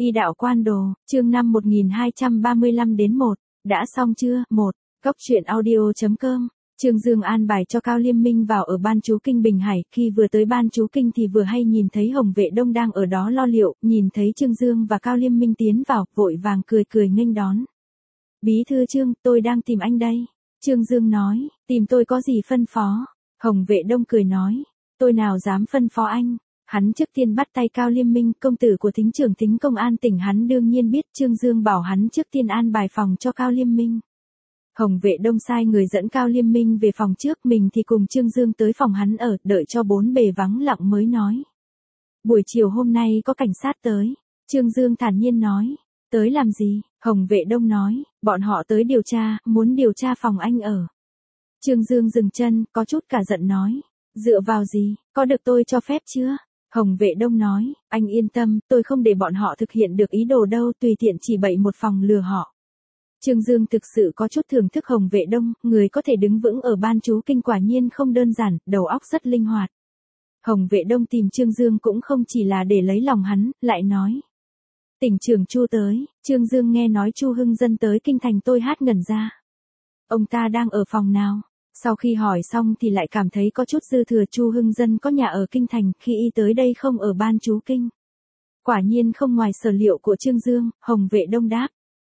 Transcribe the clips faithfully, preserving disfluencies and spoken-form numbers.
Y đạo quan đồ, chương năm một nghìn hai trăm ba mươi lăm đến một, đã xong chưa? một. Cốc truyện audio.com. Trương Dương an bài cho Cao Liêm Minh vào ở ban chú kinh Bình Hải, khi vừa tới ban chú kinh thì vừa hay nhìn thấy Hồng Vệ Đông đang ở đó lo liệu, nhìn thấy Trương Dương và Cao Liêm Minh tiến vào, vội vàng cười cười nghênh đón. Bí thư Trương, tôi đang tìm anh đây. Trương Dương nói, tìm tôi có gì phân phó? Hồng Vệ Đông cười nói, tôi nào dám phân phó anh. Hắn trước tiên bắt tay Cao Liêm Minh, công tử của thính trưởng thính công an tỉnh, hắn đương nhiên biết. Trương Dương bảo hắn trước tiên an bài phòng cho Cao Liêm Minh. Hồng Vệ Đông sai người dẫn Cao Liêm Minh về phòng trước, mình thì cùng Trương Dương tới phòng hắn ở, đợi cho bốn bề vắng lặng mới nói. Buổi chiều hôm nay có cảnh sát tới. Trương Dương thản nhiên nói, tới làm gì? Hồng Vệ Đông nói, bọn họ tới điều tra, muốn điều tra phòng anh ở. Trương Dương dừng chân, có chút cả giận nói, dựa vào gì, có được tôi cho phép chưa? Hồng Vệ Đông nói, anh yên tâm, tôi không để bọn họ thực hiện được ý đồ đâu, tùy tiện chỉ bậy một phòng lừa họ. Trương Dương thực sự có chút thưởng thức Hồng Vệ Đông, người có thể đứng vững ở ban chú kinh quả nhiên không đơn giản, đầu óc rất linh hoạt. Hồng Vệ Đông tìm Trương Dương cũng không chỉ là để lấy lòng hắn, lại nói. Tỉnh trưởng Chu tới. Trương Dương nghe nói Chu Hưng Dân tới kinh thành, tôi hát ngẩn ra. Ông ta đang ở phòng nào? Sau khi hỏi xong thì lại cảm thấy có chút dư thừa. Chu Hưng Dân có nhà ở kinh thành, khi y tới đây không ở ban chú kinh. Quả nhiên không ngoài sở liệu của Trương Dương. Hồng Vệ Đông đáp.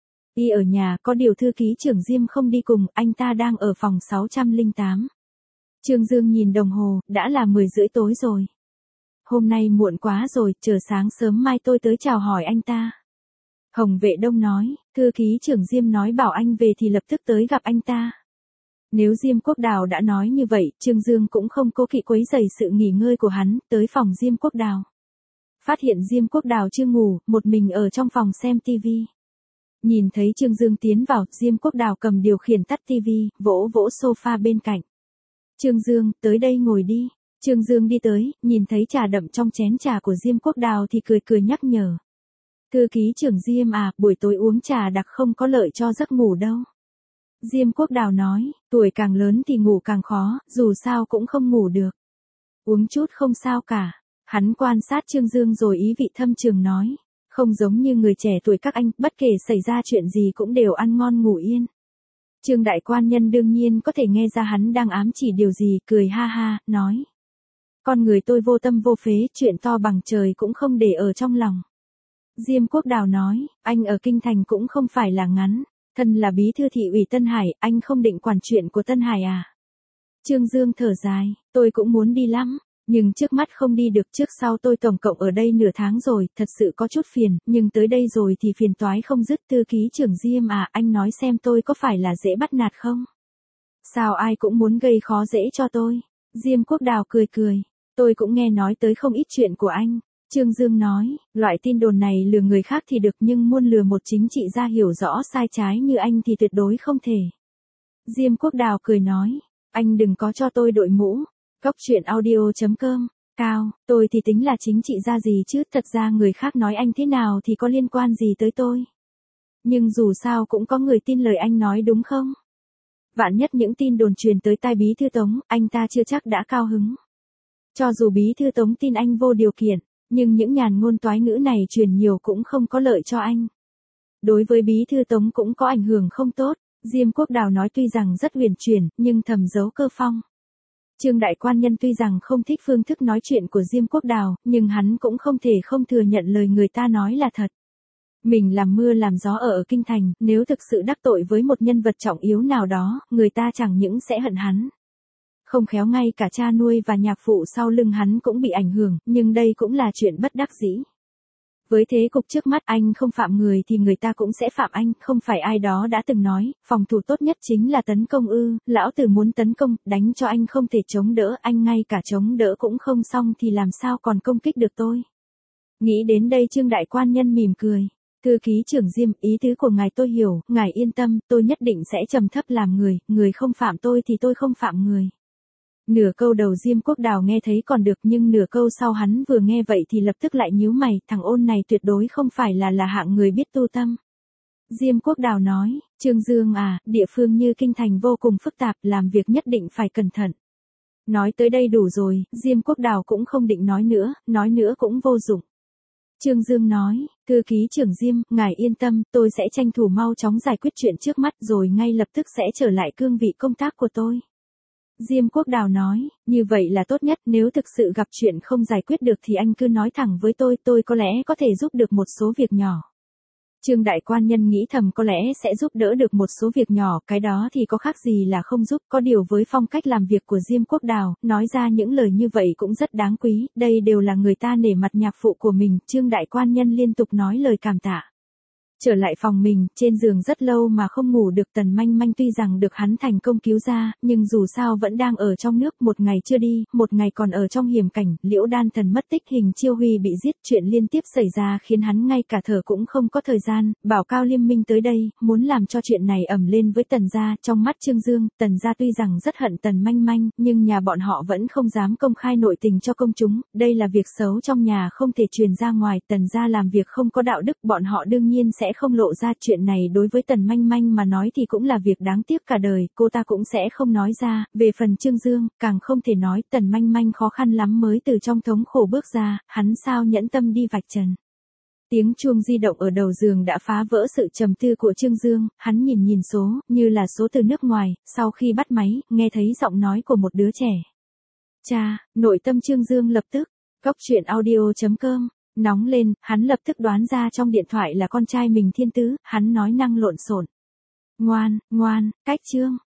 Y ở nhà, có điều thư ký trưởng Diêm không đi cùng, anh ta đang ở phòng sáu trăm lẻ tám. Trương Dương nhìn đồng hồ, đã là mười rưỡi tối rồi. Hôm nay muộn quá rồi, chờ sáng sớm mai tôi tới chào hỏi anh ta. Hồng Vệ Đông nói, thư ký trưởng Diêm nói bảo anh về thì lập tức tới gặp anh ta. Nếu Diêm Quốc Đào đã nói như vậy, Trương Dương cũng không cố kỵ quấy rầy sự nghỉ ngơi của hắn, tới phòng Diêm Quốc Đào. Phát hiện Diêm Quốc Đào chưa ngủ, một mình ở trong phòng xem tivi. Nhìn thấy Trương Dương tiến vào, Diêm Quốc Đào cầm điều khiển tắt tivi, vỗ vỗ sofa bên cạnh. Trương Dương, tới đây ngồi đi. Trương Dương đi tới, nhìn thấy trà đậm trong chén trà của Diêm Quốc Đào thì cười cười nhắc nhở. Thư ký trưởng Diêm à, buổi tối uống trà đặc không có lợi cho giấc ngủ đâu. Diêm Quốc Đào nói, tuổi càng lớn thì ngủ càng khó, dù sao cũng không ngủ được. Uống chút không sao cả. Hắn quan sát Trương Dương rồi ý vị thâm trường nói. Không giống như người trẻ tuổi các anh, bất kể xảy ra chuyện gì cũng đều ăn ngon ngủ yên. Trương đại quan nhân đương nhiên có thể nghe ra hắn đang ám chỉ điều gì, cười ha ha, nói. Con người tôi vô tâm vô phế, chuyện to bằng trời cũng không để ở trong lòng. Diêm Quốc Đào nói, anh ở kinh thành cũng không phải là ngắn, thân là bí thư thị ủy Tân Hải, anh không định quản chuyện của Tân Hải à? Trương Dương thở dài, tôi cũng muốn đi lắm, nhưng trước mắt không đi được, trước sau tôi tổng cộng ở đây nửa tháng rồi, thật sự có chút phiền, nhưng tới đây rồi thì phiền toái không dứt. Thư ký trưởng Diêm à, anh nói xem tôi có phải là dễ bắt nạt không? Sao ai cũng muốn gây khó dễ cho tôi? Diêm Quốc Đào cười cười. Tôi cũng nghe nói tới không ít chuyện của anh. Trương Dương nói, loại tin đồn này lừa người khác thì được, nhưng muốn lừa một chính trị gia hiểu rõ sai trái như anh thì tuyệt đối không thể. Diêm Quốc Đào cười nói, anh đừng có cho tôi đội mũ. Cốc truyện audio.com. Cao, tôi thì tính là chính trị gia gì chứ, thật ra người khác nói anh thế nào thì có liên quan gì tới tôi. Nhưng dù sao cũng có người tin lời anh nói đúng không? Vạn nhất những tin đồn truyền tới tai bí thư Tống, anh ta chưa chắc đã cao hứng. Cho dù bí thư Tống tin anh vô điều kiện, nhưng những nhàn ngôn toái ngữ này truyền nhiều cũng không có lợi cho anh. Đối với bí thư Tống cũng có ảnh hưởng không tốt. Diêm Quốc Đào nói tuy rằng rất huyền chuyển, nhưng thầm giấu cơ phong. Trương đại quan nhân tuy rằng không thích phương thức nói chuyện của Diêm Quốc Đào, nhưng hắn cũng không thể không thừa nhận lời người ta nói là thật. Mình làm mưa làm gió ở, ở kinh thành, nếu thực sự đắc tội với một nhân vật trọng yếu nào đó, người ta chẳng những sẽ hận hắn. Không khéo ngay cả cha nuôi và nhạc phụ sau lưng hắn cũng bị ảnh hưởng, nhưng đây cũng là chuyện bất đắc dĩ. Với thế cục trước mắt, anh không phạm người thì người ta cũng sẽ phạm anh, không phải ai đó đã từng nói, phòng thủ tốt nhất chính là tấn công ư, lão tử muốn tấn công, đánh cho anh không thể chống đỡ, anh ngay cả chống đỡ cũng không xong thì làm sao còn công kích được tôi. Nghĩ đến đây Trương đại quan nhân mỉm cười. Thư ký trưởng Diêm, ý tứ của ngài tôi hiểu, ngài yên tâm, tôi nhất định sẽ trầm thấp làm người, người không phạm tôi thì tôi không phạm người. Nửa câu đầu Diêm Quốc Đào nghe thấy còn được, nhưng nửa câu sau hắn vừa nghe vậy thì lập tức lại nhíu mày, thằng ôn này tuyệt đối không phải là là hạng người biết tu tâm. Diêm Quốc Đào nói, Trương Dương à, địa phương như kinh thành vô cùng phức tạp, làm việc nhất định phải cẩn thận. Nói tới đây đủ rồi, Diêm Quốc Đào cũng không định nói nữa, nói nữa cũng vô dụng. Trương Dương nói, thư ký trưởng Diêm, ngài yên tâm, tôi sẽ tranh thủ mau chóng giải quyết chuyện trước mắt rồi ngay lập tức sẽ trở lại cương vị công tác của tôi. Diêm Quốc Đào nói, như vậy là tốt nhất, nếu thực sự gặp chuyện không giải quyết được thì anh cứ nói thẳng với tôi, tôi có lẽ có thể giúp được một số việc nhỏ. Trương Đại Quan Nhân nghĩ thầm có lẽ sẽ giúp đỡ được một số việc nhỏ, cái đó thì có khác gì là không giúp, có điều với phong cách làm việc của Diêm Quốc Đào, nói ra những lời như vậy cũng rất đáng quý, đây đều là người ta nể mặt nhạc phụ của mình, Trương Đại Quan Nhân liên tục nói lời cảm tạ. Trở lại phòng mình, trên giường rất lâu mà không ngủ được, Tần Manh Manh tuy rằng được hắn thành công cứu ra, nhưng dù sao vẫn đang ở trong nước, một ngày chưa đi, một ngày còn ở trong hiểm cảnh, Liễu Đan Thần mất tích, Hình Chiêu Huy bị giết, chuyện liên tiếp xảy ra khiến hắn ngay cả thở cũng không có thời gian, bảo Cao Liêm Minh tới đây, muốn làm cho chuyện này ầm lên với Tần gia, trong mắt Trương Dương, Tần gia tuy rằng rất hận Tần Manh Manh, nhưng nhà bọn họ vẫn không dám công khai nội tình cho công chúng, đây là việc xấu trong nhà không thể truyền ra ngoài, Tần gia làm việc không có đạo đức, bọn họ đương nhiên sẽ không lộ ra, chuyện này đối với Tần Manh Manh mà nói thì cũng là việc đáng tiếc cả đời, cô ta cũng sẽ không nói ra, về phần Trương Dương, càng không thể nói, Tần Manh Manh khó khăn lắm mới từ trong thống khổ bước ra, hắn sao nhẫn tâm đi vạch trần. Tiếng chuông di động ở đầu giường đã phá vỡ sự trầm tư của Trương Dương, hắn nhìn nhìn số, như là số từ nước ngoài, sau khi bắt máy, nghe thấy giọng nói của một đứa trẻ. Cha, nội tâm Trương Dương lập tức, cốc truyện audio chấm com. Nóng lên, hắn lập tức đoán ra trong điện thoại là con trai mình Thiên Tứ, hắn nói năng lộn xộn. Ngoan, ngoan, cách Trương.